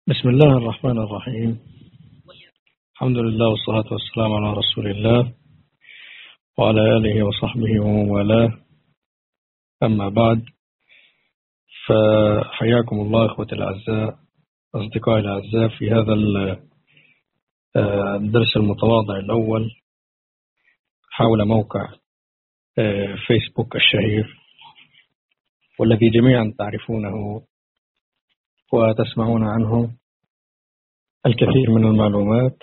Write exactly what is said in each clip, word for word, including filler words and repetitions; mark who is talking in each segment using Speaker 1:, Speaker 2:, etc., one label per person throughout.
Speaker 1: بسم الله الرحمن الرحيم. الحمد لله والصلاة والسلام على رسول الله وعلى آله وصحبه ومن والاه، أما بعد، فحياكم الله إخوتي الأعزاء، أصدقائي الأعزاء، في هذا الدرس المتواضع الأول حول موقع فيسبوك الشهير، والذي جميعا تعرفونه وتسمعون عنه الكثير من المعلومات.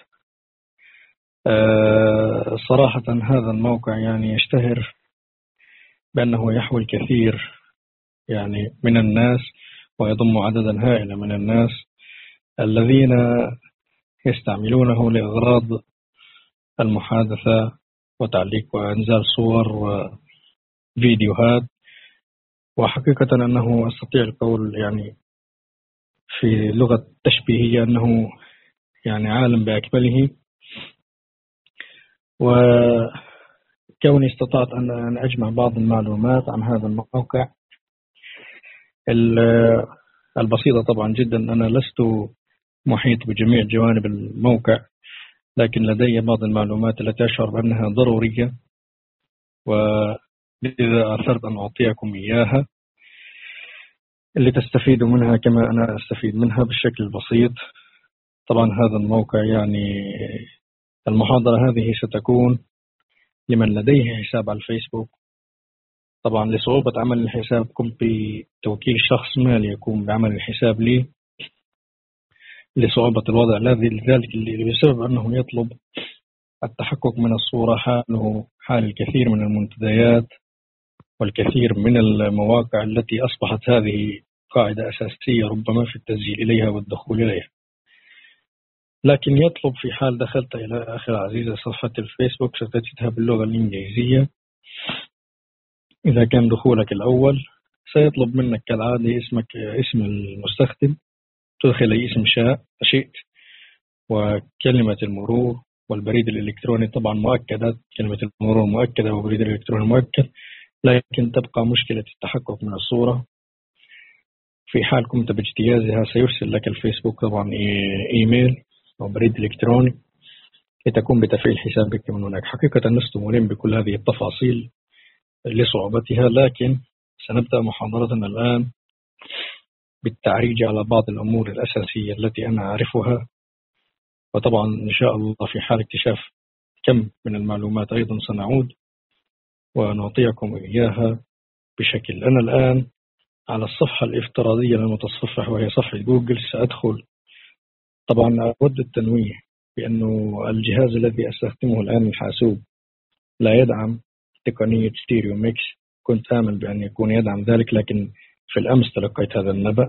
Speaker 1: صراحة هذا الموقع يعني يشتهر بأنه يحوي الكثير يعني من الناس، ويضم عددا هائلا من الناس الذين يستعملونه لأغراض المحادثة وتعليق وإنزال صور وفيديوهات. وحقيقة أنه أستطيع القول يعني في لغة تشبيهية أنه يعني عالم بأكمله. وكوني استطعت أن أجمع بعض المعلومات عن هذا الموقع البسيطة طبعا جدا، أنا لست محيط بجميع جوانب الموقع، لكن لدي بعض المعلومات التي أشعر بأنها ضرورية، ولذا أثرت أن أعطيكم إياها اللي تستفيدوا منها كما أنا أستفيد منها بالشكل البسيط. طبعا هذا الموقع يعني المحاضرة هذه ستكون لمن لديه حساب على الفيسبوك. طبعا لصعوبة عمل الحساب قمت بتوكيل شخص ما ليقوم بعمل الحساب لي لصعوبة الوضع الذي لذلك اللي بسبب أنه يطلب التحقق من الصورة حاله حال الكثير من المنتديات والكثير من المواقع التي أصبحت هذه قاعدة أساسية ربما في التسجيل إليها والدخول إليها. لكن يطلب في حال دخلت إلى أخي العزيز صفحة الفيسبوك ستجدها باللغة الإنجليزية. إذا كان دخولك الأول سيطلب منك كالعادة اسمك، اسم المستخدم، تدخل أي اسم شاء شئت، وكلمة المرور والبريد الإلكتروني طبعا مؤكدة، كلمة المرور مؤكدة والبريد الإلكتروني مؤكد، لكن تبقى مشكلة التحقق من الصورة. في حال قمت باجتيازها سيرسل لك الفيسبوك طبعا إيميل أو بريد إلكتروني لتقوم بتفعيل حسابك من هناك. حقيقة لست ملم بكل هذه التفاصيل لصعوبتها، لكن سنبدأ محاضرتنا الآن بالتعريج على بعض الأمور الأساسية التي أنا أعرفها، وطبعا إن شاء الله في حال اكتشاف كم من المعلومات أيضا سنعود ونعطيكم إياها بشكل. أنا الآن على الصفحة الافتراضية للمتصفح وهي صفحة جوجل. سأدخل طبعا، أود التنويه بأنه الجهاز الذي أستخدمه الآن الحاسوب لا يدعم تقنية ستيريو ميكس. كنت آمل بأن يكون يدعم ذلك، لكن في الأمس تلقيت هذا النبأ،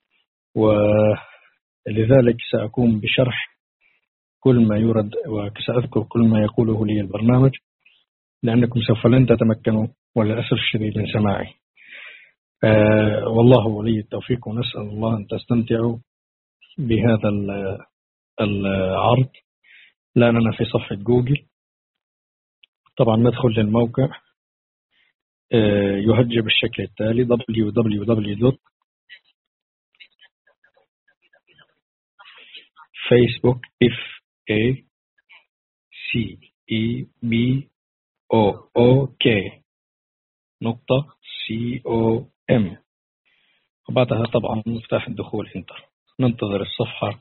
Speaker 1: ولذلك سأقوم بشرح كل ما يرد وسأذكر كل ما يقوله لي البرنامج، لأنكم سوف لن تتمكنوا وللأسف الشديد من سماعي. آه والله ولي التوفيق، ونسأل الله أن تستمتعوا بهذا العرض. لأننا في صفحة جوجل. طبعا ندخل للموقع، آه يهجى بالشكل التالي: دبليو دبليو دبليو دوت فيسبوك اف اي سي اي بي او او كي نقطة سي او ام، وبعدها طبعا مفتاح الدخول انتر. ننتظر الصفحة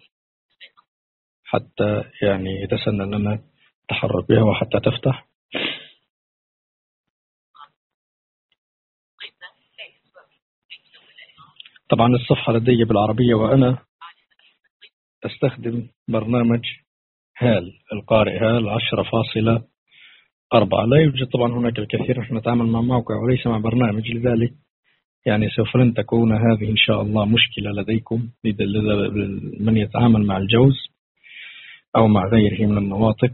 Speaker 1: حتى يعني يتسنى لنا التحرك بها وحتى تفتح. طبعا الصفحة لدي بالعربية، وأنا أستخدم برنامج هال القارئ هال عشرة فاصلة أربعة. لا يوجد طبعا هناك الكثير، نحن نتعامل مع موقع وليس مع برنامج، لذلك يعني سوف لن تكون هذه إن شاء الله مشكلة لديكم من يتعامل مع الجوز أو مع غيره من المناطق.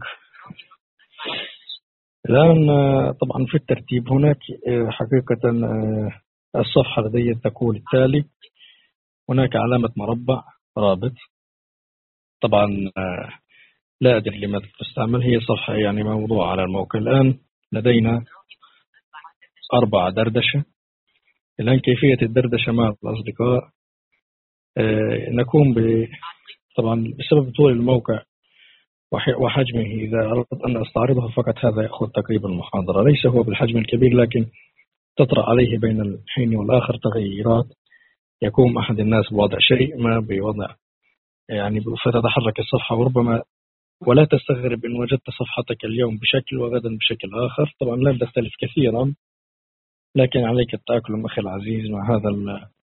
Speaker 1: الآن طبعا في الترتيب هناك حقيقة الصفحة لدي تقول التالي: هناك علامة مربع رابط. طبعا لا أدري لماذا تستعمل، هي صفحة يعني موضوع على الموقع. الآن لدينا أربع دردشة. الآن كيفية الدردشة مع الأصدقاء: نقوم طبعا بسبب طول الموقع وحجمه، إذا أردت أن أستعرضه فقط هذا يأخذ تقريبا محاضرة. ليس هو بالحجم الكبير، لكن تطرأ عليه بين الحين والآخر تغييرات، يقوم أحد الناس بوضع شيء ما بوضع يعني، فتتحرك الصفحة، وربما ولا تستغرب إن وجدت صفحتك اليوم بشكل وغدا بشكل آخر. طبعا لا تختلف كثيرا، لكن عليك التأقلم أخي العزيز مع هذا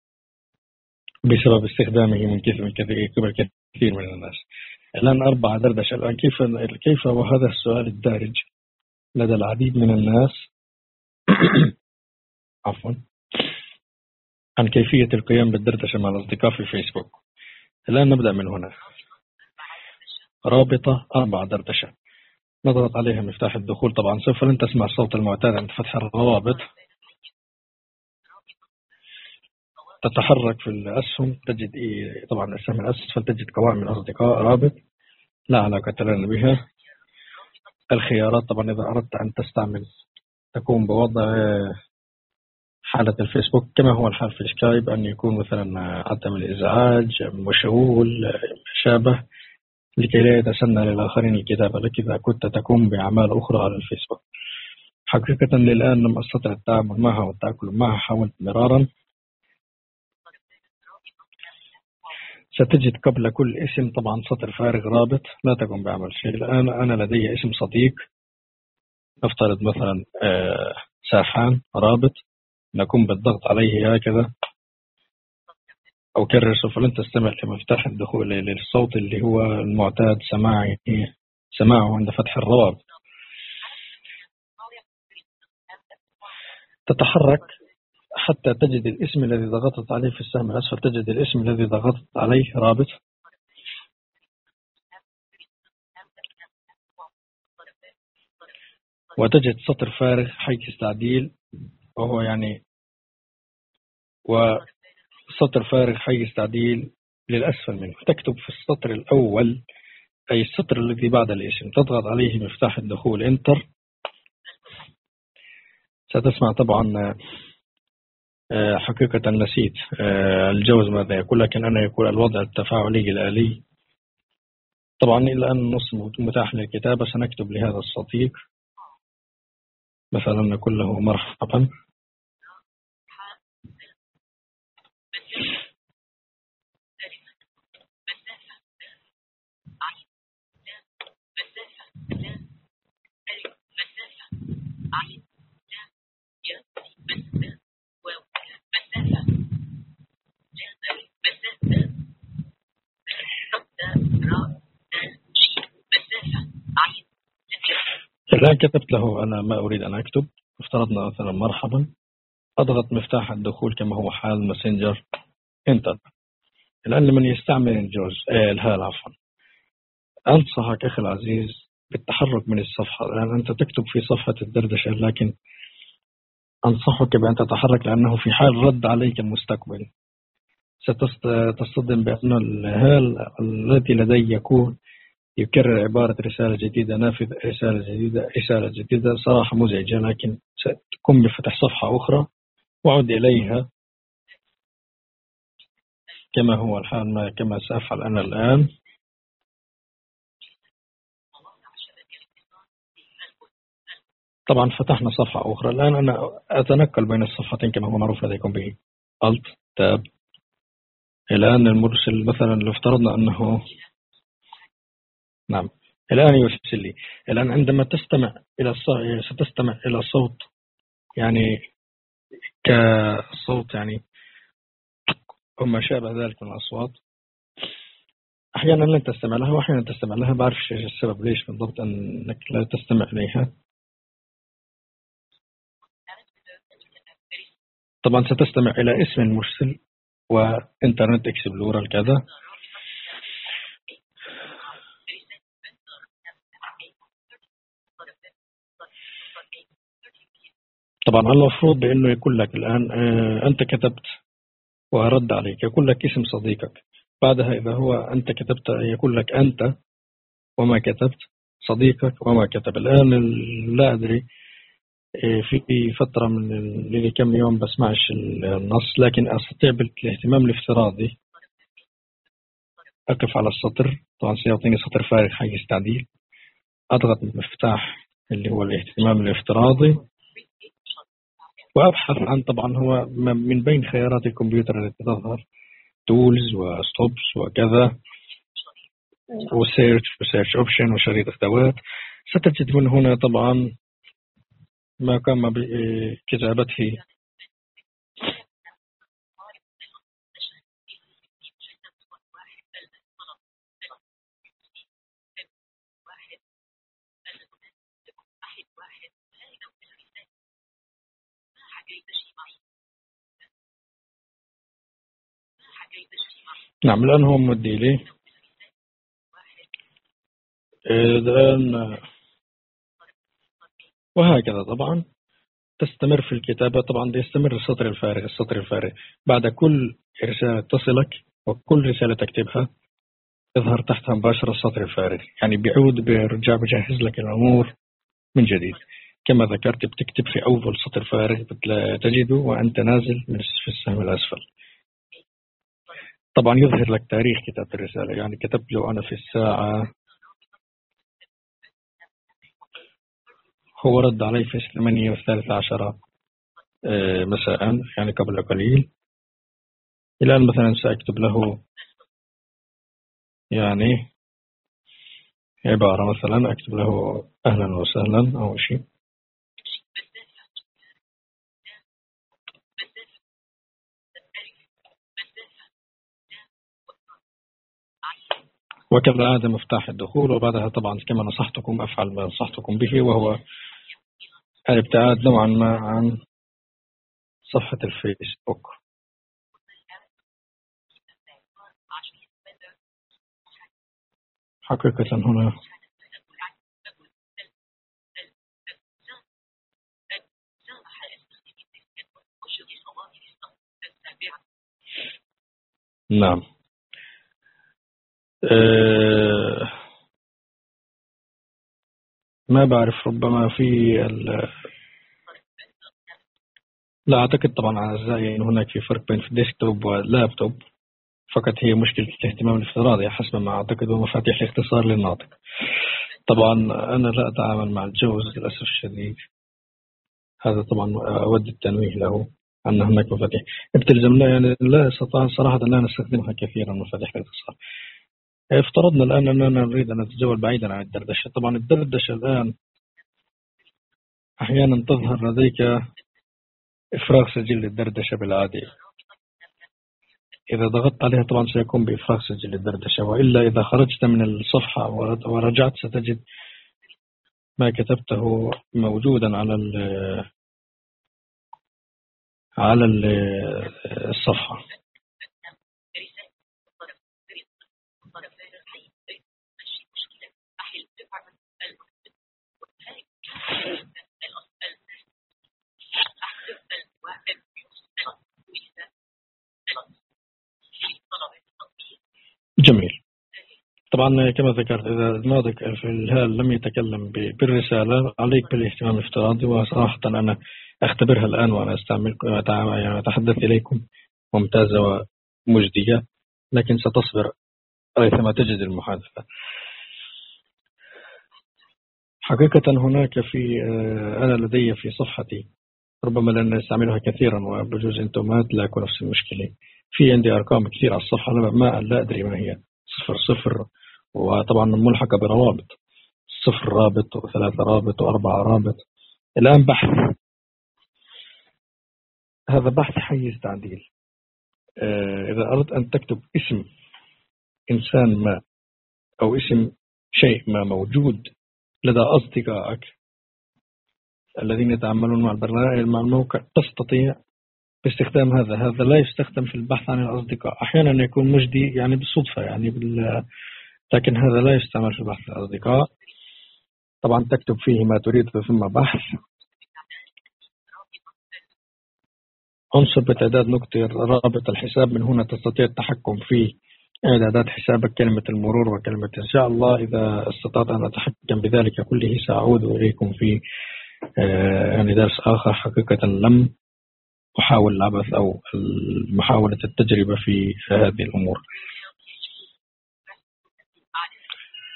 Speaker 1: بسبب استخدامه من كثير من كثير قبل كثير من الناس. الآن أربعة دردشة. الآن كيف كيف وهذا السؤال الدارج لدى العديد من الناس عفوا عن كيفية القيام بالدردشة مع الأصدقاء في فيسبوك. الآن نبدأ من هنا. رابطة أربعة دردشة، نضغط عليها مفتاح الدخول. طبعا سوف لن تسمع الصوت المعتاد عند فتح الروابط. تتحرك في الأسهم، تجد إيه؟ طبعا السهم الأسفل تجد قوائم الأصدقاء، رابط لا علاقة لنا بها. الخيارات، طبعا إذا أردت أن تستعمل تكون بوضع حالة الفيسبوك كما هو الحال في سكايب، أن يكون مثلا عدم الإزعاج، مشغول، شابه، لكي لا يتسنى للآخرين الكتابة لك إذا كنت تقوم بأعمال أخرى على الفيسبوك. حقيقة للآن لم أستطع التعامل معها والتأقلم معها، حاولت مرارا. ستجد قبل كل اسم طبعا سطر فارغ رابط، لا تقوم بعمل شيء. الآن أنا لدي اسم صديق، نفترض مثلا آه ساحان، رابط، نقوم بالضغط عليه هكذا أو كرر. سوف لن تستمع لمفتاح الدخول للصوت اللي هو المعتاد سماعه سماعه عند فتح الروابط. تتحرك حتى تجد الاسم الذي ضغطت عليه في السهم الأسفل، تجد الاسم الذي ضغطت عليه رابط، وتجد سطر فارغ حيث تعديل، وهو يعني وسطر فارغ حيث تعديل للأسفل منه. تكتب في السطر الأول أي السطر الذي بعد الاسم، تضغط عليه مفتاح الدخول انتر. ستسمع طبعا حقيقة نسيت الجوز ماذا يقول، لكن أنا يقول الوضع التفاعلي الآلي. طبعا الآن النص متاح للكتابة. سنكتب لهذا الصديق مثلا نقول له مرحبا، الآن كتبت له أنا ما أريد أن أكتب، افترضنا مثلا مرحبا، أضغط مفتاح الدخول كما هو حال ماسنجر انتر. الآن لمن يستعمل الجوز آه الهال عفوا، أنصحك أخي العزيز بالتحرك من الصفحة. الآن أنت تكتب في صفحة الدردشة، لكن أنصحك بأن تتحرك، لأنه في حال رد عليك المستقبل ستصطدم بأن الهال الذي لدي يكون يكرر عبارة رسالة جديدة، نافذة، رسالة جديدة، رسالة جديدة. صراحة مزعجة، لكن ستقوم بفتح صفحة أخرى وعد إليها كما هو الحال، ما كما سأفعل أنا الآن. طبعا فتحنا صفحة أخرى. الآن أنا أتنقل بين الصفحتين كما هو معروف لديكم به، Alt Tab. الآن المرسل مثلا لو افترضنا أنه نعم الآن يرسل لي. الآن عندما تستمع إلى الصوت ستستمع إلى صوت يعني كصوت يعني وما شابه ذلك من الأصوات. أحيانا لن تستمع لها وأحيانا تستمع لها، بعرف السبب ليش بالضبط أنك لا تستمع إليها. طبعا ستستمع إلى اسم المرسل وإنترنت إكسبلورر كذا. طبعا المفروض بأنه يقول لك الآن أنت كتبت ورد عليك، يقول لك اسم صديقك. بعدها إذا هو أنت كتبت يقول لك أنت وما كتبت، صديقك وما كتب. الآن لا أدري، في فترة من كم يوم بسمعش النص، لكن أستطيع بالاهتمام الافتراضي أقف على السطر، طبعا سيعطيني سطر فارغ حيز تعديل، أضغط المفتاح اللي هو الاهتمام الافتراضي، وأبحث عن طبعا هو من بين خيارات الكمبيوتر التي تظهر تولز وستوبس وكذا وسيرش وسيرش اوبشن وشريط ادوات. ستجد من هنا طبعا ما قام بكتابته نعم الآن هو مودي لي الآن، وهكذا طبعا تستمر في الكتابة. طبعا يستمر السطر الفارغ السطر الفارغ بعد كل رسالة تصلك وكل رسالة تكتبها يظهر تحتها مباشرة السطر الفارغ، يعني بيعود بيرجع بجهز لك الأمور من جديد. كما ذكرت بتكتب في أول سطر فارغ تجده وأنت نازل من في السهم الأسفل. طبعا يظهر لك تاريخ كتابة الرسالة، يعني كتبت له أنا في الساعة، هو رد علي في ثمانية والثالثة عشرة مساء يعني قبل قليل. الآن مثلا سأكتب له يعني عبارة، مثلا أكتب له أهلا وسهلا أو شيء، وكذا هذا مفتاح الدخول. وبعدها طبعا كما نصحتكم أفعل ما نصحتكم به، وهو الابتعاد نوعا ما عن صفحة الفيسبوك. حقيقة هنا نعم أه ما بعرف، ربما في ال... لا أعتقد طبعا أعزائي أن هناك في فرق بين ديسكتوب ولابتوب، فقط هي مشكلة الاهتمام الافتراضي حسب ما أعتقد ومفاتيح الاختصار للناطق. طبعا أنا لا أتعامل مع الجوز للأسف الشديد، هذا طبعا أود التنويه له أن هناك مفاتيح بتلزم لا يعني لا استطاع صراحة لا نستخدمها كثيرا مفاتيح الاختصار. افترضنا الآن أننا نريد أن نتجول بعيدا عن الدردشة. طبعا الدردشة الآن أحيانا تظهر لديك إفراغ سجل الدردشة بالعادي، إذا ضغطت عليها طبعا سيكون بإفراغ سجل الدردشة، وإلا إذا خرجت من الصفحة ورجعت ستجد ما كتبته موجودا على ال على ال الصفحة. جميل. طبعا كما ذكرت إذا الناطق في الهال لم يتكلم بالرسالة عليك بالاهتمام الافتراضي، وصراحة أنا أختبرها الآن وأنا أستعمل يعني أتحدث إليكم ممتازة ومجدية، لكن ستصبر ريثما تجد المحادثة. حقيقة هناك في أنا لدي في صفحتي، ربما لأن أستعملها كثيرا وبجوز أنتم ما تلاقوا نفس المشكلة، في عندي أرقام كثير على الصفحة ما لا أدري ما هي، صفر صفر وطبعا ملحقة بروابط، صفر رابط وثلاثة رابط وأربعة رابط. الآن بحث، هذا بحث حيز تعديل. إذا أردت أن تكتب اسم إنسان ما أو اسم شيء ما موجود لدى أصدقائك الذين يتعاملون مع البرنامج مع الموقع، تستطيع باستخدام هذا. هذا لا يستخدم في البحث عن الأصدقاء، أحيانا يكون مجدي يعني بالصدفة يعني بال... لكن هذا لا يستعمل في البحث عن الأصدقاء. طبعا تكتب فيه ما تريد ثم بحث، انصب بتعداد نقطة رابط الحساب، من هنا تستطيع التحكم في إعدادات حسابك، كلمة المرور وكلمة إن شاء الله. إذا استطعت أن أتحكم بذلك كله سأعود إليكم في يعني درس آخر. حقيقة لم أحاول العبث أو محاولة التجربة في هذه الأمور.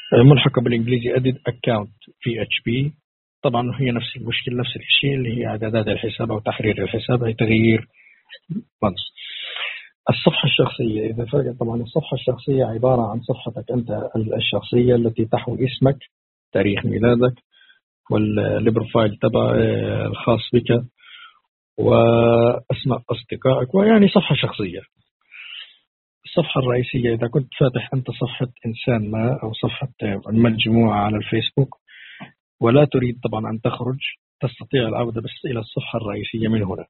Speaker 1: ملحقة بالإنجليزي edit account بي إتش بي. طبعا هي نفس المشكلة، نفس الشيء اللي هي إعدادات الحساب أو تحرير الحساب، أي تغيير فانز. الصفحة الشخصية إذا فرق، طبعا الصفحة الشخصية عبارة عن صفحتك أنت الشخصية التي تحوي اسمك، تاريخ ميلادك، والبروفايل تبع الخاص بك، وأسماء أصدقائك، ويعني صفحة شخصية. الصفحة الرئيسية إذا كنت فاتح أنت صفحة إنسان ما أو صفحة مجموعة على الفيسبوك ولا تريد طبعا أن تخرج، تستطيع العودة بس إلى الصفحة الرئيسية من هنا.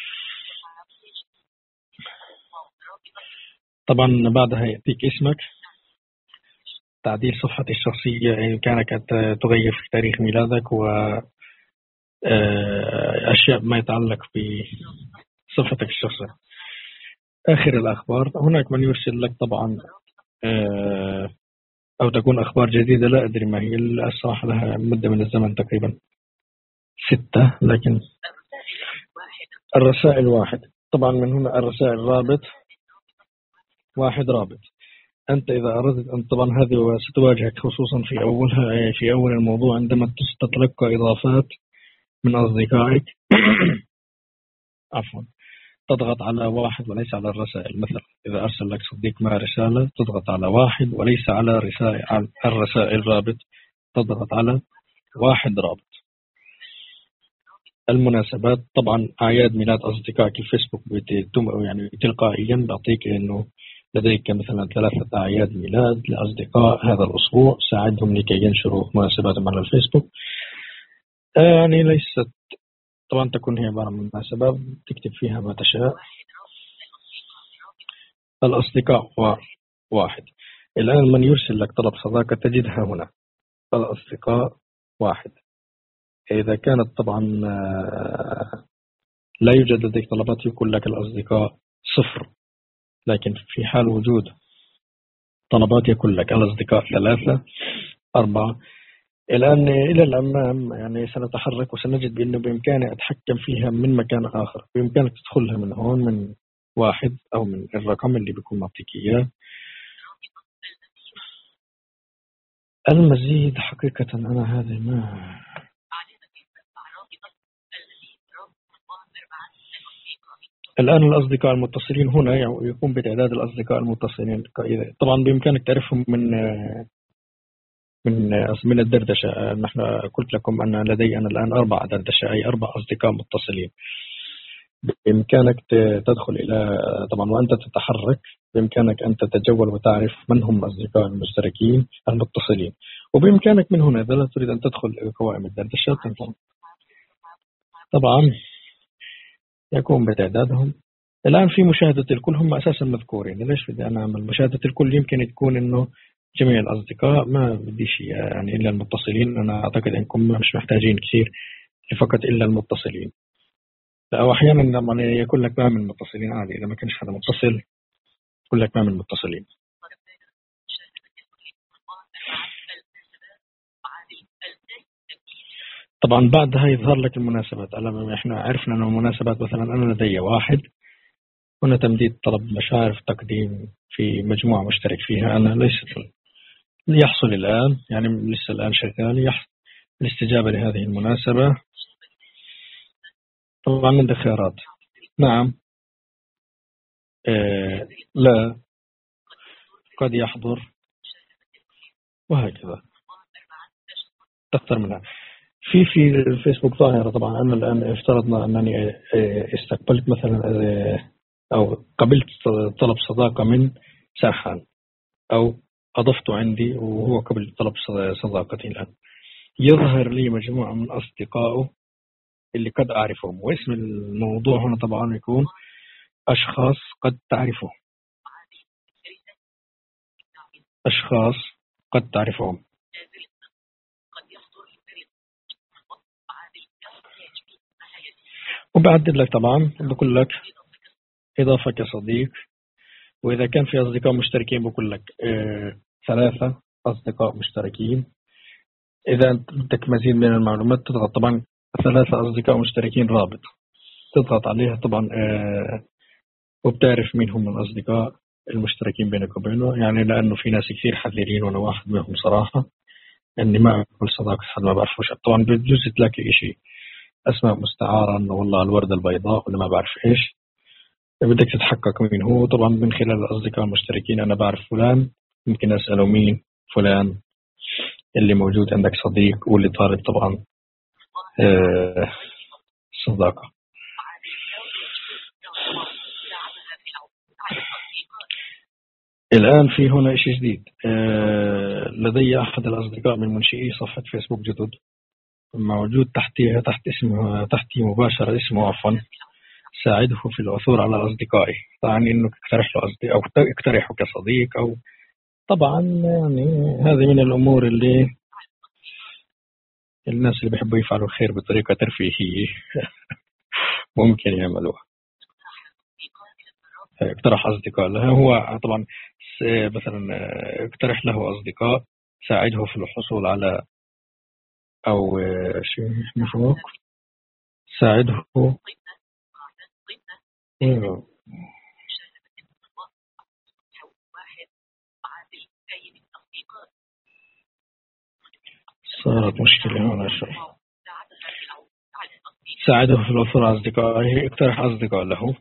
Speaker 1: طبعا بعدها يأتيك اسمك، تعديل صفحة الشخصية إن كانك تغير في تاريخ ميلادك وأشياء ما يتعلق بصفحتك الشخصية. آخر الأخبار، هناك من يرسل لك طبعا أو تكون أخبار جديدة، لا أدري ما هي الصراحة، لها مدة من الزمن تقريبا ستة، لكن الرسائل واحد. طبعا من هنا الرسائل رابط واحد رابط. أنت إذا أردت أن، طبعا هذه ستواجهك خصوصا في أولها في أول الموضوع عندما تتلقى إضافات من أصدقائك عفوا، تضغط على واحد وليس على الرسائل. مثلا إذا أرسل لك صديق ما رسالة تضغط على واحد وليس على رسائل الرسائل رابط، تضغط على واحد رابط. المناسبات، طبعا أعياد ميلاد أصدقائك الفيسبوك بتتم يعني تلقائيا بعطيك إنه لديك مثلا ثلاثة أعياد ميلاد لأصدقاء هذا الأسبوع، ساعدهم لكي ينشروا مناسباتهم على الفيسبوك. يعني ليست طبعا تكون هي عبارة عن مناسبات تكتب فيها ما تشاء. الأصدقاء واحد. الآن من يرسل لك طلب صداقة تجدها هنا، الأصدقاء واحد. إذا كانت طبعا لا يوجد لديك طلبات يكون لك الأصدقاء صفر، لكن في حال وجود طلبات يكون لك الأصدقاء ثلاثة أربعة. الآن إلى الأمام يعني سنتحرك وسنجد بأنه بإمكاني أتحكم فيها من مكان آخر. بإمكانك تدخلها من هون من واحد أو من الرقم اللي بيكون معطيك إياه. المزيد حقيقة أنا هذا ما الآن الأصدقاء المتصلين هنا يقوم بتعداد الأصدقاء المتصلين. طبعا بإمكانك تعرفهم من من من الدردشة. نحن قلت لكم أن لدي أنا الآن أربع دردشة، أي أربع أصدقاء متصلين. بإمكانك تدخل إلى، طبعا وأنت تتحرك بإمكانك أن تتجول وتعرف من هم أصدقاء المشتركين المتصلين. وبإمكانك من هنا إذا لا تريد أن تدخل إلى قوائم الدردشات طبعا يقوم بتعدادهم. الآن في مشاهدة الكل، هم أساسا مذكورين. ليش بدي أنا أعمل مشاهدة الكل؟ يمكن تكون إنه جميع الأصدقاء ما بدي شيء يعني إلا المتصلين. أنا أعتقد أنكم مش محتاجين كثير، فقط إلا المتصلين. أو أحيانا لما يكون لك ما من متصلين عادي، إذا ما كانش حدا متصل يقول لك ما من متصلين. طبعا بعدها يظهر لك المناسبات. احنا عرفنا أنه المناسبات مثلا أنا لدي واحد، هنا تمديد طلب مشارف تقديم في مجموعة مشترك فيها أنا، ليست يحصل الآن يعني لسه الآن شغال يحصل الاستجابة لهذه المناسبة. طبعا من الخيارات نعم آه لا قد يحضر وهكذا تختار منها. في في الفيسبوك ظاهرة. طبعا أنا الآن افترضنا أنني استقبلت مثلا أو قبلت طلب صداقة من سرحان أو أضفته عندي وهو قبل طلب صداقتي، الآن يظهر لي مجموعة من أصدقائه اللي قد أعرفهم. واسم الموضوع هنا طبعا يكون أشخاص قد تعرفهم، أشخاص قد تعرفهم. وبعدل لك طبعا بقول لك إضافة كصديق. وإذا كان في أصدقاء مشتركين بقول لك آه ثلاثة أصدقاء مشتركين. إذا بدك مزيد من المعلومات تضغط طبعا ثلاثة أصدقاء مشتركين رابط، تضغط عليها طبعا آه وبتعرف مين هم الأصدقاء المشتركين بينك وبينه، يعني لأنه في ناس كثير حذرين وأنا واحد منهم صراحة، إني ما أعمل صداقة حد ما بعرفوش. طبعا بجوز تلاقي إشي أسماء مستعارة، إنه والله الوردة البيضاء ولا ما بعرف إيش، بدك تتحقق مين هو. طبعا من خلال الأصدقاء المشتركين أنا بعرف فلان، ممكن أسأله مين فلان اللي موجود عندك صديق، واللي طالب طبعا آه صداقة. الآن في هنا شيء جديد، آه لدي أحد الأصدقاء من منشئي صفحة فيسبوك جدد، موجود تحتها تحت اسمه تحتي مباشرة اسمه عفوا ساعده في العثور على أصدقائي. طبعا إنه اقترح له أصدقاء أو اقترحه كصديق، أو طبعا يعني هذه من الأمور اللي الناس اللي بيحبوا يفعلوا الخير بطريقة ترفيهية ممكن يعملوها. اقترح أصدقاء له، هو طبعا مثلا اقترح له أصدقاء ساعده في الحصول على أو شيء مفهوم ساعده صارت مشكلة هنا شوي. ساعده في الوصول على أصدقائه، اقترح أصدقاء له.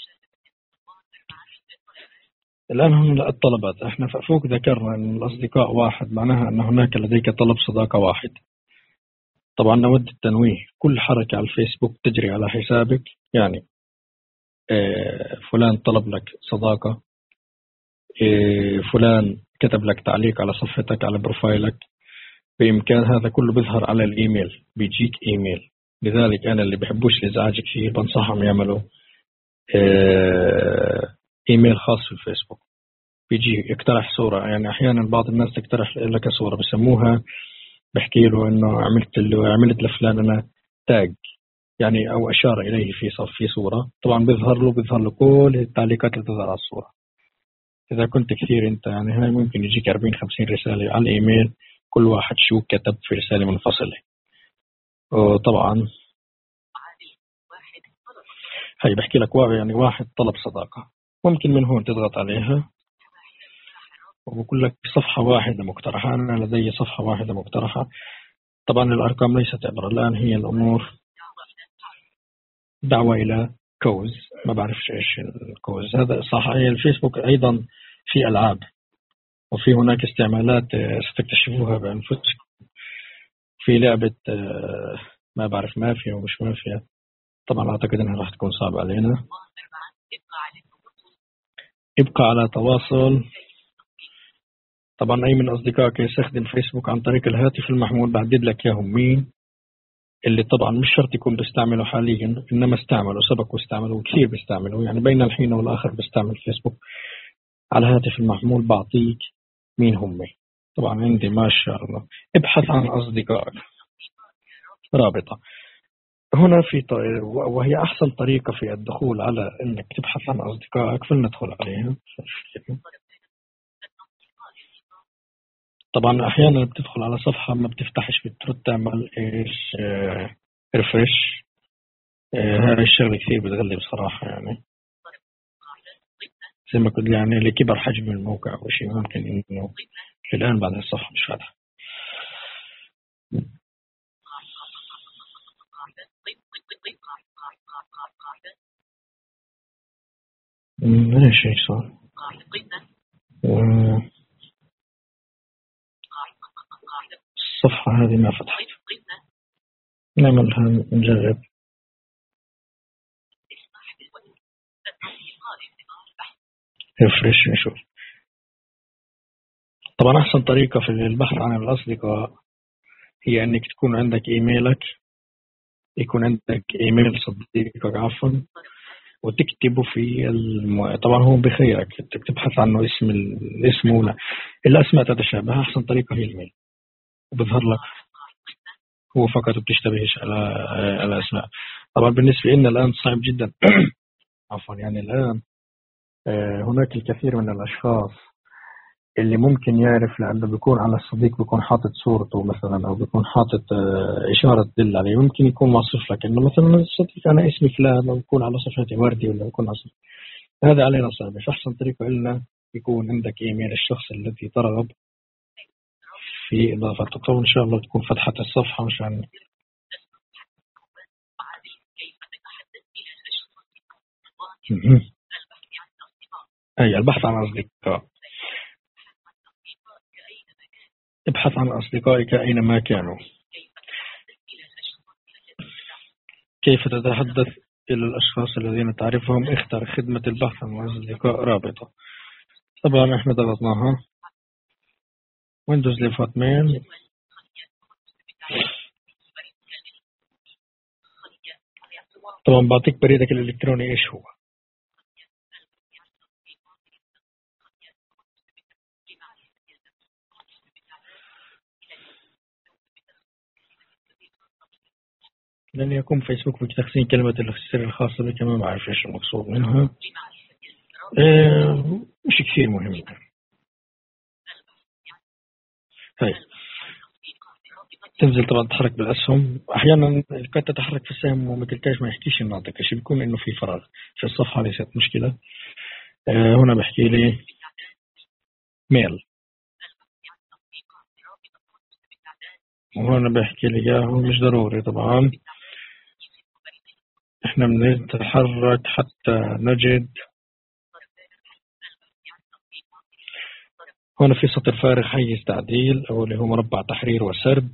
Speaker 1: الآن هنا الطلبات، احنا فوق ذكرنا أن الأصدقاء واحد، معناها أن هناك لديك طلب صداقة واحد. طبعا نود التنويه، كل حركة على الفيسبوك تجري على حسابك، يعني اه فلان طلب لك صداقة، اه فلان كتب لك تعليق على صفحتك على بروفايلك، بإمكان هذا كله بيظهر على الإيميل، بيجيك إيميل. لذلك أنا اللي بحبوش الإزعاج كثير بنصحهم يعملوا اه إيميل خاص في الفيسبوك، بيجي اقترح صورة. يعني أحيانا بعض الناس تقترح لك صورة بسموها، بحكي له إنه عملت له عملت لفلان أنا تاج، يعني أو أشار إليه في صف في صورة. طبعا بيظهر له بيظهر له كل التعليقات اللي تظهر على الصورة. إذا كنت كثير أنت يعني هاي ممكن يجيك أربعين خمسين رسالة على الإيميل، كل واحد شو كتب في رسالة منفصلة. وطبعا هاي بحكي لك يعني واحد طلب صداقة، ممكن من هون تضغط عليها وبقول لك صفحة واحدة مقترحة. أنا لدي صفحة واحدة مقترحة. طبعا الأرقام ليست عبرة، الآن هي الأمور دعوة إلى كوز، ما بعرفش إيش الكوز هذا صح. الفيسبوك أيضا في ألعاب، وفي هناك استعمالات ستكتشفوها بأنفسكم. في لعبة ما بعرف مافيا ومش مافيا، طبعا أعتقد أنها راح تكون صعبة علينا. ابقى على تواصل. طبعا أي من أصدقائك يستخدم فيسبوك عن طريق الهاتف المحمول، بعدد لك ياهم مين اللي طبعا مش شرط يكون بيستعمله حاليا، إنما استعملوا سبق واستعملوا كثير بيستعملوا، يعني بين الحين والآخر بيستعمل فيسبوك على الهاتف المحمول. بعطيك مين هم. طبعا عندي ما شاء الله ابحث عن أصدقائك، رابطة هنا في طريقة، وهي أحسن طريقة في الدخول على إنك تبحث عن أصدقائك، فلندخل عليها. طبعا أحيانا بتدخل على صفحة ما بتفتحش، بترد تعمل إيش اه ريفرش. اه هذا الشغل كثير بتغلب صراحة، يعني زي ما قلت يعني لكبر حجم الموقع أو شيء، ممكن إنه الآن بعد الصفحة مش فاتحة. ليش هيك صار؟ الصفحة هذه ما فتحت، نعملها نجرب. ريفرش نشوف. طبعا أحسن طريقة في البحث عن الأصدقاء هي أنك تكون عندك إيميلك، يكون عندك إيميل صديقك عفوا، وتكتبه في الم... طبعا هو بخيرك تبحث عنه اسم الاسم ولا الأسماء تتشابه. أحسن طريقة هي الإيميل، وبظهر لك هو فقط وبتشتبهش على الأسماء. طبعا بالنسبة لنا الآن صعب جدا عفوا يعني الآن هناك الكثير من الأشخاص اللي ممكن يعرف، لأنه بيكون على الصديق بيكون حاطط صورته مثلا، أو بيكون حاطط إشارة تدل عليه. ممكن يكون واصف لك إنه مثلا الصديق أنا اسمي فلان، أو يكون على صفحتي وردي، ولا يكون على هذا علينا صعب. أحسن طريقة لنا يكون عندك إيميل الشخص الذي ترغب في إضافته. طبعا إن شاء الله تكون فتحت الصفحة مشان أي البحث عن أصدقاء. ابحث عن أصدقائك أينما كانوا. كيف تتحدث إلى الأشخاص الذين تعرفهم؟ اختر خدمة البحث عن أصدقاء رابطة. طبعا احنا ضغطناها. ويندوز ليفت ميل. طبعا بعطيك بريدك الإلكتروني إيش هو. لن يقوم فيسبوك بتخزين كلمة السر الخاصة بك. ما بعرف إيش المقصود منها. اه مش كثير مهم. هاي تنزل طبعا تتحرك بالأسهم. أحيانا قد تتحرك في السهم وما تلقاش، ما يحكيش الناطق شيء، بيكون إنه في فراغ في الصفحة. ليست مشكلة. اه هنا بحكي لي ميل، وهنا بحكي لي ياهو. مش ضروري طبعا. احنا بنتحرك حتى نجد. هنا في سطر فارغ حيز تعديل أو اللي هو مربع تحرير وسرد.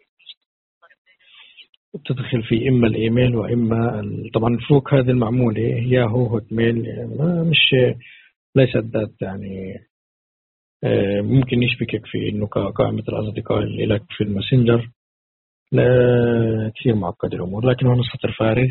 Speaker 1: تدخل فيه إما الإيميل وإما ال... طبعا فوق هذه المعمولة ياهو هوت ميل. مش ليست ذات يعني ممكن يشبكك في إنه قائمة الأصدقاء اللي لك في الماسنجر. لا كثير معقد الأمور. لكن هنا سطر فارغ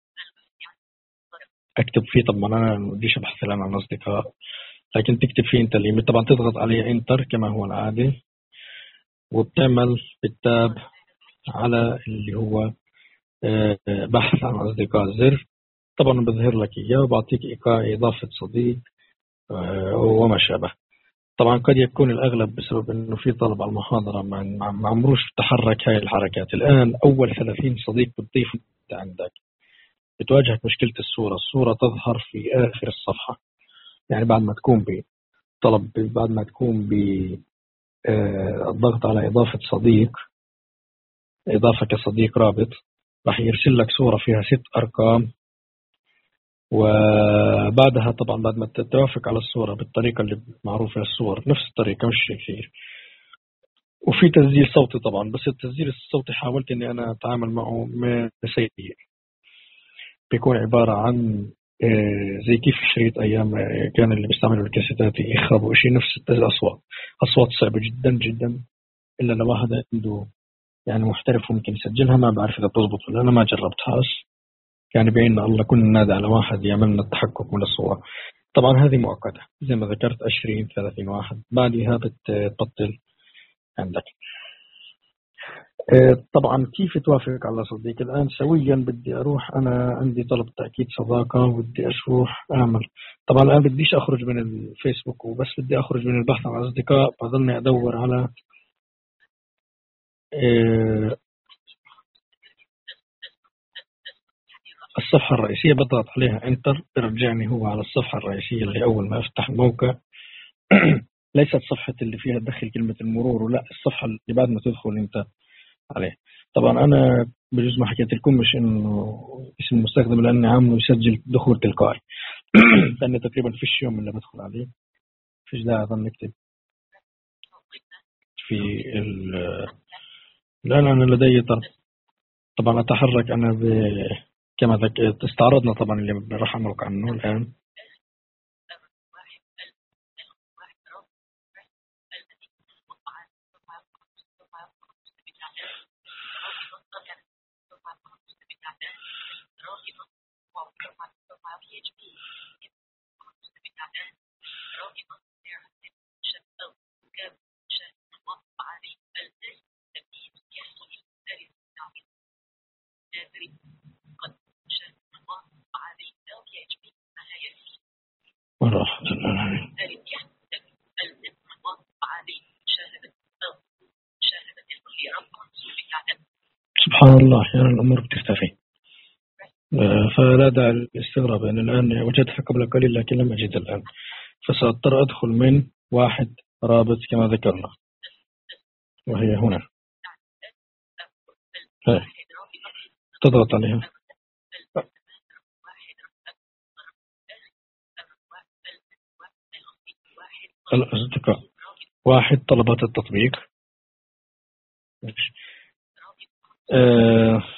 Speaker 1: أكتب فيه. طبعا أنا ما بديش أبحث الآن عن أصدقاء، لكن تكتب فيه أنت الإيميل. طبعا تضغط عليه إنتر كما هو العادة، وبتعمل بالتاب على اللي هو بحث عن أصدقاء زر. طبعا بظهر لك إياه وبعطيك إضافة صديق وما شابه. طبعا قد يكون الأغلب بسبب أنه في طلب على المحاضرة ما عمروش تحرك هاي الحركات. الآن أول ثلاثين صديق بتضيف عندك بتواجهك مشكلة الصورة. الصورة تظهر في آخر الصفحة، يعني بعد ما تكون بطلب بعد ما تكون بالضغط على إضافة صديق، إضافة كصديق رابط، راح يرسل لك صورة فيها ست أرقام. وبعدها طبعا بعد ما تتوافق على الصورة بالطريقة اللي معروفة للصور، نفس الطريقة مش كثير. وفي تسجيل صوتي طبعا، بس التسجيل الصوتي حاولت اني انا اتعامل معه سيء. بيكون عبارة عن زي كيف شريط ايام كان اللي بيستعملوا الكاسيتات يخربوا شيء، نفس الاصوات. اصوات صعبة جدا جدا، الا لو واحد عنده يعني محترف ممكن يسجلها. ما بعرف اذا بتضبط ولا، انا ما جربتهاش. يعني بين الله كنا ننادي على واحد يعملنا التحقق من الصورة. طبعا هذه مؤقتة زي ما ذكرت عشرين ثلاثين واحد، بعدها بتبطل عندك. طبعا كيف توافق على صديق؟ الآن سويا بدي أروح، أنا عندي طلب تأكيد صداقة وبدي أروح أعمل. طبعا الآن بديش أخرج من الفيسبوك وبس، بدي أخرج من البحث عن أصدقاء. بظلني أدور على الصفحة الرئيسية، بضغط عليها انتر برجعني هو على الصفحة الرئيسية اللي أول ما أفتح الموقع. ليست صفحة اللي فيها تدخل كلمة المرور، ولا الصفحة اللي بعد ما تدخل انت عليه. طبعا انا بجوز ما حكيت لكم مش انه اسم المستخدم لاني عامله يسجل دخول تلقائي. لاني تقريبا فيش يوم اللي بدخل عليه، فيش داعي اظن نكتب في ال الان انا لدي طرف. طبعا اتحرك انا ب... كما ذكرت استعرضنا طبعا اللي راح امرق عنه الان. وراح سبحان الله، يعني الأمور بتختفي. آه، فلا داعي للاستغراب، يعني الآن وجدتها قبل قليل لكن لم أجد الآن، فسأضطر أدخل من واحد رابط كما ذكرنا، وهي هنا. هاي. تضغط عليها. الأصدقاء، واحد طلبات التطبيق. آه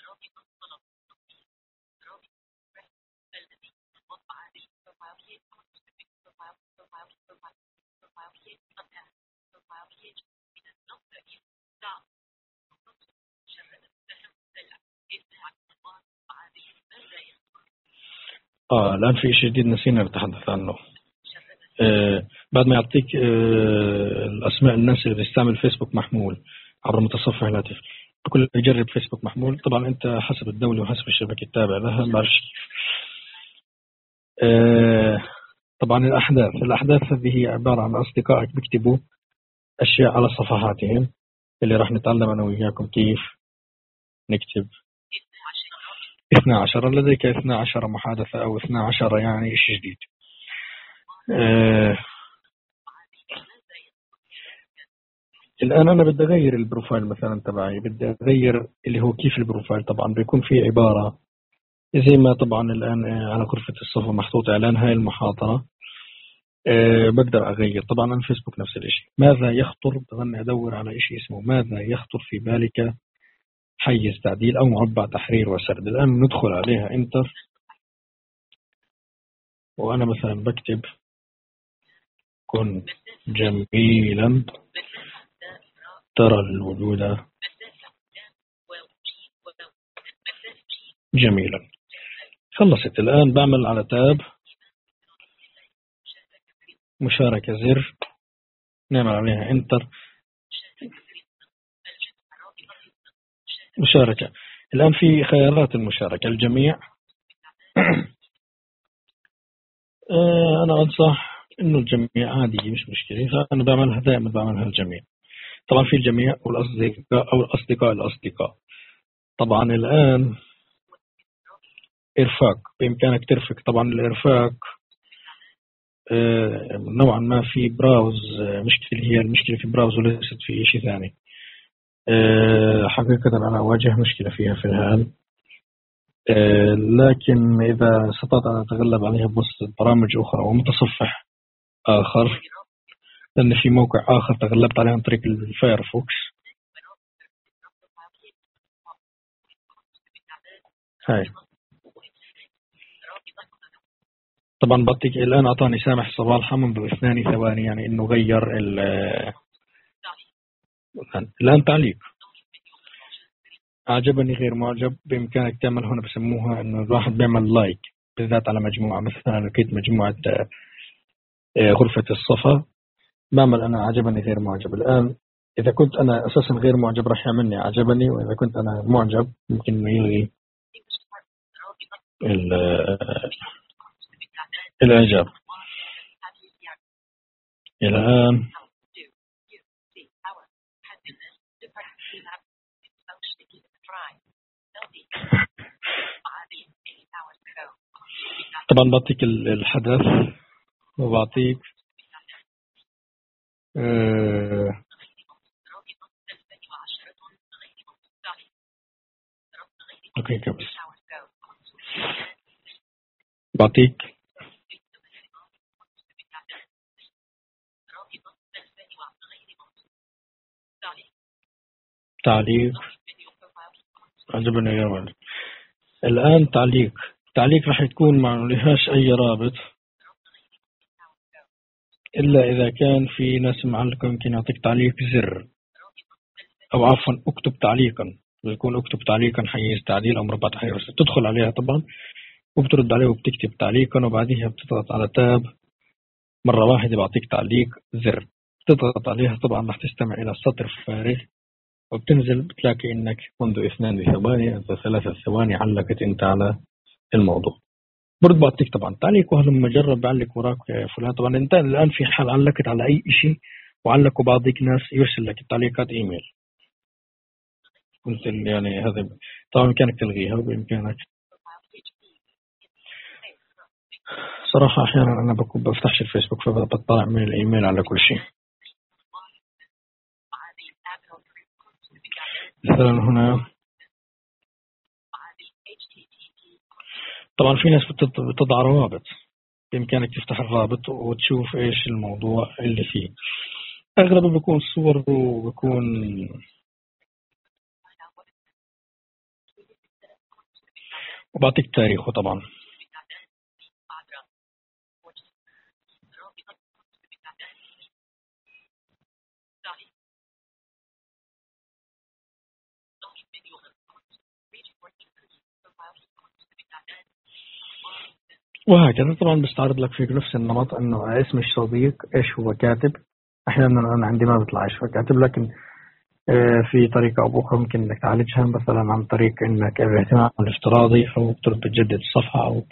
Speaker 1: آه الآن في شيء جديد نسينا نتحدث عنه. آه بعد ما يعطيك آه الأسماء الناس اللي بيستعمل فيسبوك محمول عبر متصفح الهاتف، بكل يجرب فيسبوك محمول. طبعا أنت حسب الدولة وحسب الشبكة التابع لها ما آه طبعا الأحداث الأحداث هذه هي عبارة عن أصدقائك بيكتبوا أشياء على صفحاتهم، اللي راح نتعلم أنا وياكم كيف نكتب. اثنا عشر لديك اثنا عشر محادثة أو اثنا عشر يعني شيء جديد. آه الآن أنا بدي أغير البروفايل مثلا تبعي، بدي أغير اللي هو كيف البروفايل. طبعا بيكون في عبارة زي ما طبعا الآن على غرفة الصفحة محطوط إعلان هاي المحاضرة. أه بقدر أغير. طبعا أنا فيسبوك نفس الشيء. ماذا يخطر، بظن أدور على شيء اسمه ماذا يخطر في بالك، حيز تعديل أو مربع تحرير وسرد. الآن ندخل عليها انتر، وأنا مثلا بكتب كن جميلا ترى الوجود جميلا. خلصت. الآن بعمل على تاب مشاركة، زر نعمل عليها انتر، مشاركة. الآن في خيارات المشاركة الجميع. أنا أنصح إنه الجميع عادي مش مشكلة، فأنا بعملها دائما بعملها الجميع. طبعا في الجميع والأصدقاء أو الأصدقاء الأصدقاء. طبعا الآن إرفاق، بإمكانك ترفق. طبعا الإرفاق نوعا ما في براوز مشكلة، هي المشكلة في براوز وليست في شيء ثاني. حقيقة أنا أواجه مشكلة فيها في الحال، لكن إذا استطعت أن أتغلب عليها بواسطة برامج أخرى ومتصفح آخر، لأن في موقع آخر تغلبت عليه عن طريق الفايرفوكس. هاي طبعا بعطيك الآن أعطاني سامح صباح منذ اثنان ثواني، يعني إنه غير ال الآن تعليق. أعجبني غير معجب، بإمكانك تعمل هنا بسموها إنه الواحد بيعمل لايك، بالذات على مجموعة. مثلا لقيت مجموعة غرفة الصفا، بعمل أنا عجبني غير معجب. الآن إذا كنت أنا أساسا غير معجب راح يعملني عجبني، وإذا كنت أنا معجب ممكن يلغي الإعجاب. الآن طبعا بعطيك الحدث وبعطيك آه اوكي كبس. بعطيك تعليق عجبني غير معجب. الآن تعليق تعليق راح يكون ما لهاش أي رابط، إلا إذا كان في ناس معلقة يمكن يعطيك تعليق زر، أو عفوا اكتب تعليقا، بيكون اكتب تعليقا حيز تعديل أو مربع تحرير. تدخل عليها طبعا وبترد عليه وبتكتب تعليقا، وبعدها بتضغط على تاب مرة واحدة بعطيك تعليق زر، تضغط عليها طبعا راح تستمع إلى سطر فارغ، وبتنزل بتلاقي إنك منذ اثنان ثواني أو ثلاثة ثواني علقت أنت على الموضوع. برد بعطيك طبعا تعليق، وهلما جرب بعلق وراك يا فلان. طبعا أنت الآن في حال علقت على أي شيء وعلقوا بعضك ناس يرسل لك التعليقات إيميل، قلت يعني هذا طبعا بإمكانك تلغيها وبإمكانك الصراحة أحيانا أنا بكون بفتحش الفيسبوك فبطلع من الإيميل على كل شيء. مثلا هنا طبعا في ناس بتضع روابط، بإمكانك تفتح الرابط وتشوف إيش الموضوع اللي فيه. أغلبه بيكون صور وبيكون وبعطيك تاريخه طبعا. وهكذا طبعا بيستعرض لك في نفس النمط انه اسم الصديق ايش هو كاتب. احيانا انا عندي ما بيطلع ايش هو كاتب، لكن في طريقة او باخرى ممكن انك تعالجها، مثلا عن طريق انك الاهتمام الافتراضي او ترد تجدد الصفحة او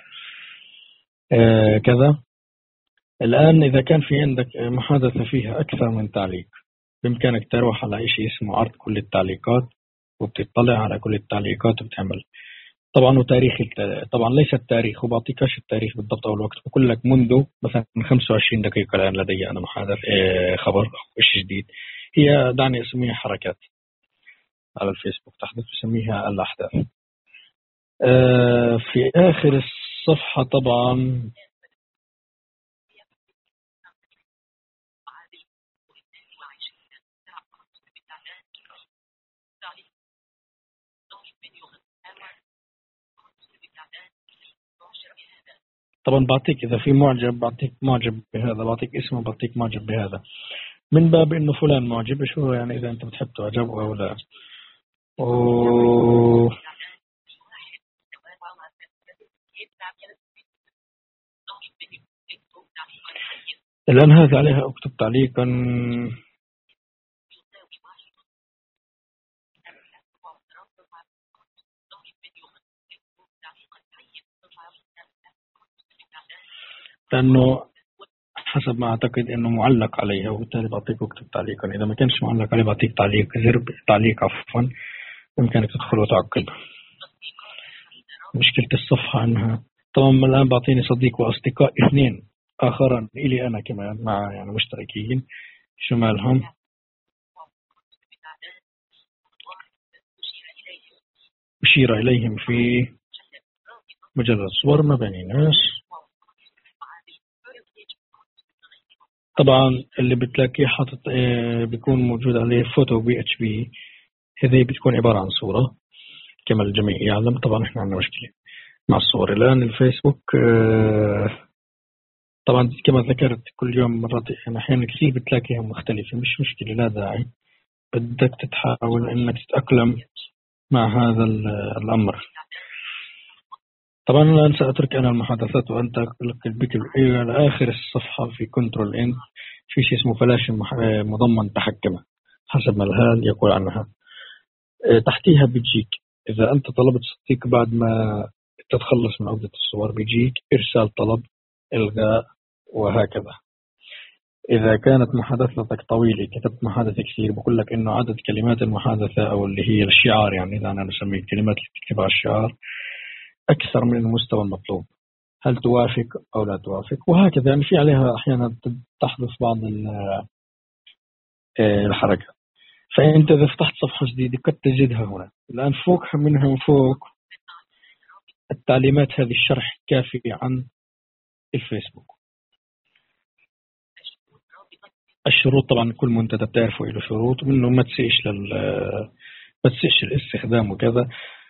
Speaker 1: كذا. الان اذا كان في عندك محادثة فيها اكثر من تعليق، بامكانك تروح على شيء اسمه عرض كل التعليقات، وبتطلع على كل التعليقات وبتعمل طبعا وتاريخ. طبعا ليس التاريخ، وبعطيكش التاريخ بالضبط او الوقت، بقول لك منذ مثلا خمسة وعشرين دقيقة الان لدي انا محادث خبر او شيء جديد. هي دعني اسميها حركات على الفيسبوك تحدث، بسميها الاحداث. في اخر الصفحة طبعا طبعا بعطيك إذا في معجب بعطيك معجب بهذا، بعطيك اسمه بعطيك معجب بهذا، من باب إنه فلان معجب. شو يعني إذا أنت بتحب تعجبه أو لا. و... الآن هذا عليها أكتب تعليقا. لأنه حسب ما أعتقد إنه معلق عليها، وبالتالي بعطيك اكتب تعليقا. إذا ما كانش معلق عليه بعطيك تعليق زر تعليق عفوا، بإمكانك تدخل وتعقب. مشكلة الصفحة أنها طبعا الآن بعطيني صديق وأصدقاء اثنين آخرا إلي أنا كمان مع يعني مشتركين. شو مالهم؟ أشير إليهم في مجرد صور ما بيناش. طبعا اللي بتلاقيه حاطط بيكون موجود عليه فوتو بي اتش بي، هذه بتكون عبارة عن صورة كما الجميع يعلم. طبعا احنا عندنا مشكلة مع الصور الآن. الفيسبوك طبعا كما ذكرت كل يوم مرات يعني أحيانا كثير بتلاقيها مختلفة، مش مشكلة لا داعي، بدك تحاول انك تتأقلم مع هذا الأمر. طبعا الآن سأترك أنا المحادثات وأنت لك بك إلى آخر الصفحة في كنترول إن في شيء اسمه فلاش مضمن تحكمة حسب ما الهال يقول عنها. تحتيها بيجيك إذا أنت طلبت صديق بعد ما تتخلص من عقدة الصور بيجيك إرسال طلب، إلغاء، وهكذا. إذا كانت محادثتك طويلة كتبت محادثة كثير بقول لك إنه عدد كلمات المحادثة أو اللي هي الشعار، يعني إذا أنا نسميه الكلمات اللي تكتبها الشعار أكثر من المستوى المطلوب، هل توافق أو لا توافق؟ وهكذا يعني في عليها أحيانا تحدث بعض الحركة. فأنت إذا فتحت صفحة جديدة قد تجدها هنا. الآن فوق منها من فوق التعليمات، هذه الشرح كافي عن الفيسبوك. الشروط طبعا كل منتدى بتعرفوا له شروط، منه ما تسيش لل ما تسيش الاستخدام وكذا.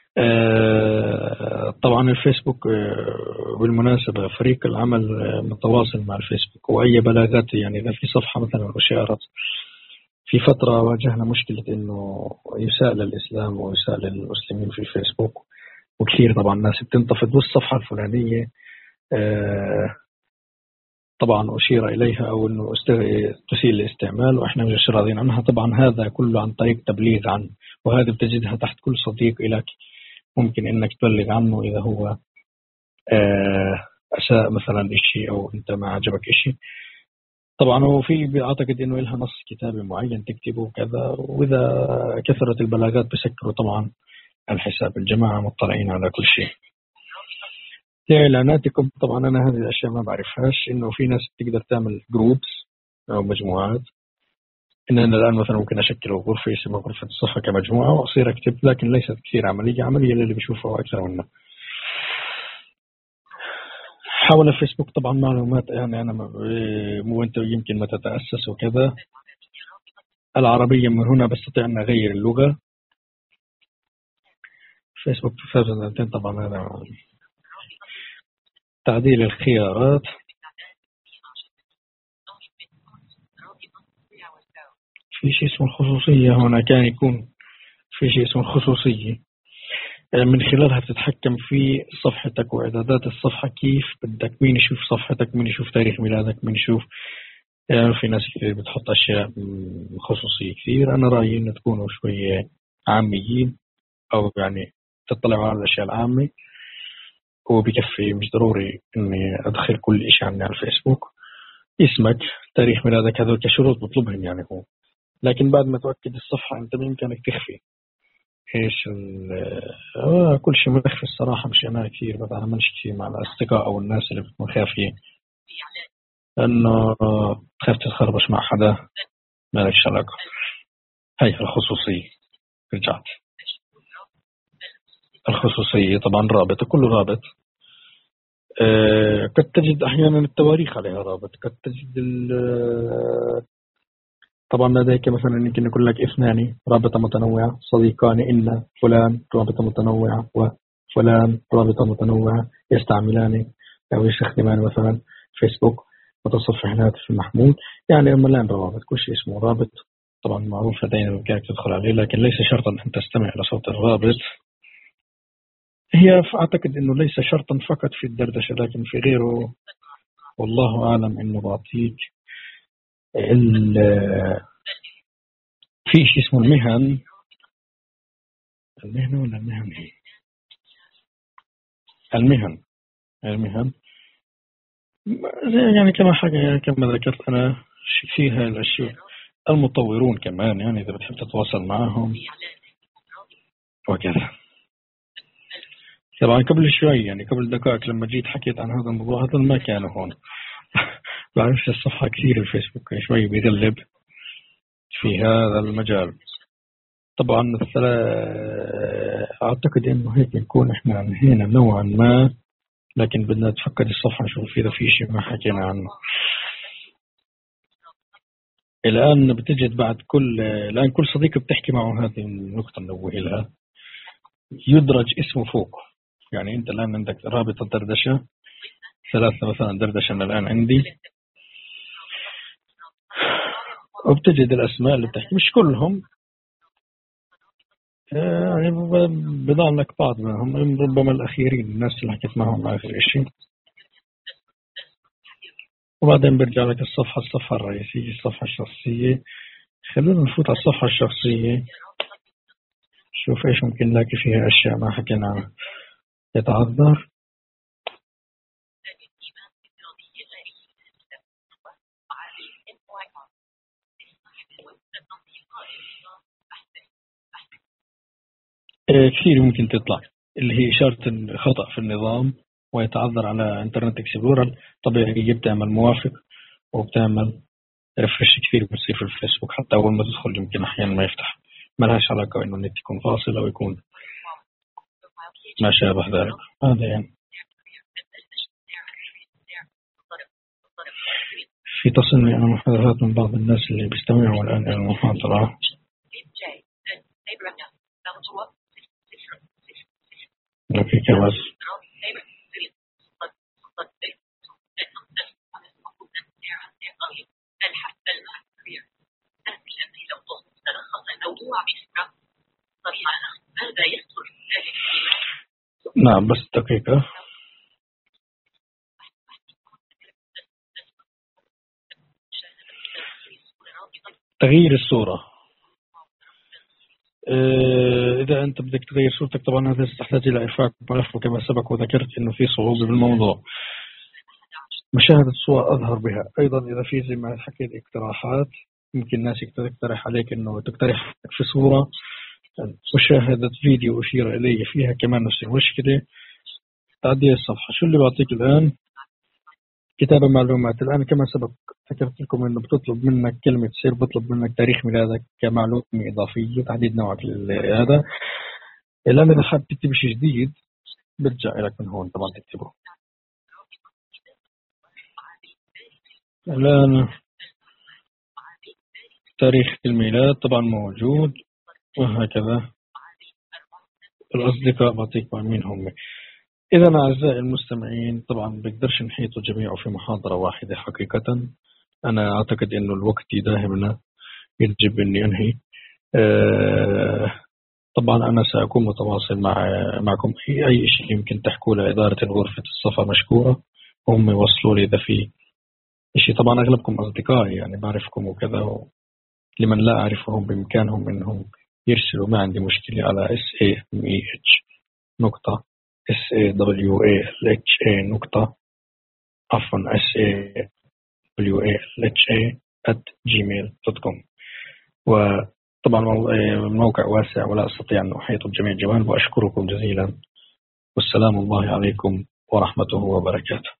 Speaker 1: طبعا الفيسبوك بالمناسبة فريق العمل متواصل مع الفيسبوك، وأي بلاغات يعني إذا في صفحة مثلا أشارت. في فترة واجهنا مشكلة إنه يساء للإسلام ويساء للمسلمين في الفيسبوك، وكثير طبعا الناس بتنتفض، والصفحة الفلانية طبعا أشير إليها أو إنه تسيء الاستعمال وإحنا مش راضين عنها. طبعا هذا كله عن طريق تبليغ عنه، وهذا بتجدها تحت كل صديق إليك، ممكن إنك تبلغ عنه إذا هو أساء مثلا إشي أو أنت ما عجبك إشي. طبعا هو في أعتقد إنه لها نص كتابي معين تكتبه كذا، وإذا كثرت البلاغات بسكروا طبعا الحساب. الجماعة مطلعين على كل شيء. إعلاناتكم طبعا أنا هذه الأشياء ما بعرفهاش، إنه في ناس تقدر تعمل جروبس أو مجموعات. إن أنا الآن مثلا ممكن أشكل غرفة اسمها غرفة الصفحة كمجموعة وأصير أكتب، لكن ليست كثير عملية عملية للي بيشوفها أكثر منه. حول الفيسبوك طبعا معلومات يعني أنا مو أنت يمكن ما تتأسس وكذا. العربية من هنا بستطيع أن أغير اللغة. فيسبوك ألفين طبعا هذا تعديل الخيارات. في شيء اسمه الخصوصية هنا، كان يكون في شيء اسمه الخصوصية من خلالها تتحكم في صفحتك وإعدادات الصفحة، كيف بدك مين يشوف صفحتك، مين يشوف تاريخ ميلادك، مين يشوف. يعني في ناس كثير بتحط أشياء خصوصية كثير. أنا رأيي إن تكونوا شوية عاميين، أو يعني تطلعوا على الأشياء العامة، وبكفي مش ضروري إني أدخل كل إشي عني على الفيسبوك. اسمك، تاريخ ميلادك، هذول كشروط بطلبهم يعني هو. لكن بعد ما تؤكد الصفحة أنت بإمكانك تخفي إيش آه كل شيء مخفي الصراحة. مش أنا كثير بتعاملش كثير مع الأصدقاء أو الناس اللي بتكون خافية، لأنه تخاف تتخربش مع حدا ما لكش علاقة. هاي الخصوصية. رجعت الخصوصية طبعا رابط، كله رابط. آه قد تجد أحيانا التواريخ عليها رابط، قد تجد طبعا لديك مثلا يمكن يقول لك اثنان رابطة متنوعة، صديقان إن فلان رابطة متنوعة وفلان رابطة متنوعة، يستعملان أو يستخدمان مثلا فيسبوك متصفح هاتف محمول. يعني ملان روابط، كل شيء اسمه رابط. طبعا معروف لدينا بإمكانك تدخل عليه، لكن ليس شرطا أن تستمع إلى صوت الرابط. هي أعتقد أنه ليس شرطا فقط في الدردشة، لكن في غيره والله أعلم. أنه بعطيك في شيء اسمه المهن. المهن ولا المهن هي المهن المهن يعني كما حاجة كما ذكرت أنا فيها الأشياء. المطورون كمان يعني إذا بتحب تتواصل معهم وكذا. طبعا قبل شوي يعني قبل دقائق لما جيت حكيت عن هذا الموضوع، هذا ما كانوا هون. بعرفش الصفحة كثير الفيسبوك شوي بيغلب في هذا المجال. طبعا أعتقد إنه هيك نكون إحنا انهينا نوعا ما، لكن بدنا نتفقد الصفحة نشوف إذا في شيء ما حكينا عنه. الآن بتجد بعد كل الآن كل صديق بتحكي معه هذه النقطة ننوه لها، يدرج اسمه فوق. يعني أنت الآن عندك رابطة دردشة ثلاثة مثلا دردشة أنا الآن عندي، وبتجد الأسماء اللي بتحكي مش كلهم يعني بضع لك بعض منهم، ربما الأخيرين الناس اللي حكيت معهم آخر شيء. وبعدين برجع لك الصفحة الصفحة الرئيسية الصفحة الشخصية. خلونا نفوت على الصفحة الشخصية شوف إيش ممكن نلاقي فيها أشياء ما حكينا عنها. يتعذر كثير ممكن تطلع اللي هي إشارة خطأ في النظام، ويتعذر على انترنت اكسبلورر. طبيعي بتعمل موافق وبتعمل ريفرش كثير بتصير في الفيسبوك، حتى أول ما تدخل يمكن أحيانا ما يفتح. ما لهاش علاقة إنه النت يكون فاصل أو يكون ما شابه ذلك. هذا يعني في تصلني أنا محادثات من بعض الناس اللي بيستمعوا الآن إلى المحاضرة. أوكي كويس. نعم بس دقيقة. تغيير الصورة. إذا أنت بدك تغير صورتك طبعا هذا تحتاج إلى إرفاق ملف، وكما سبق وذكرت إنه في صعوبة بالموضوع. مشاهدة صور أظهر بها. أيضا إذا في زي ما حكيت اقتراحات، ممكن ناس يقترح عليك إنه تقترح في صورة. مشاهدة فيديو أشير إليه فيها كمان نفس المشكلة. تعدي الصفحة. شو اللي بعطيك الآن؟ كتابة معلومات. الآن كما سبق ذكرت لكم إنه بتطلب منك كلمة سر، بطلب منك تاريخ ميلادك كمعلومة إضافية، تحديد نوعك هذا. الآن إذا حابب تكتب شيء جديد برجع لك من هون طبعا تكتبه. الآن تاريخ الميلاد طبعا موجود، وهكذا الأصدقاء بعطيك مع مين هم. إذا أعزائي المستمعين طبعا بقدرش نحيطوا جميعه في محاضرة واحدة حقيقة. أنا أعتقد إنه الوقت يداهمنا، يجب أني أنهي. أه طبعا أنا سأكون متواصل مع معكم. أي أي شيء يمكن تحكوا لإدارة غرفة الصفا مشكورة، هم يوصلوا لي إذا في شيء. طبعا أغلبكم أصدقائي يعني بعرفكم وكذا، لمن لا أعرفهم بإمكانهم أنهم يرسلوا، ما عندي مشكلة، على sameh نقطة sawalha نقطة عفوا sawalha at gmail دوت كوم. وطبعا الموقع واسع ولا أستطيع أن أحيط بجميع الجوانب، وأشكركم جزيلا، والسلام الله عليكم ورحمته وبركاته.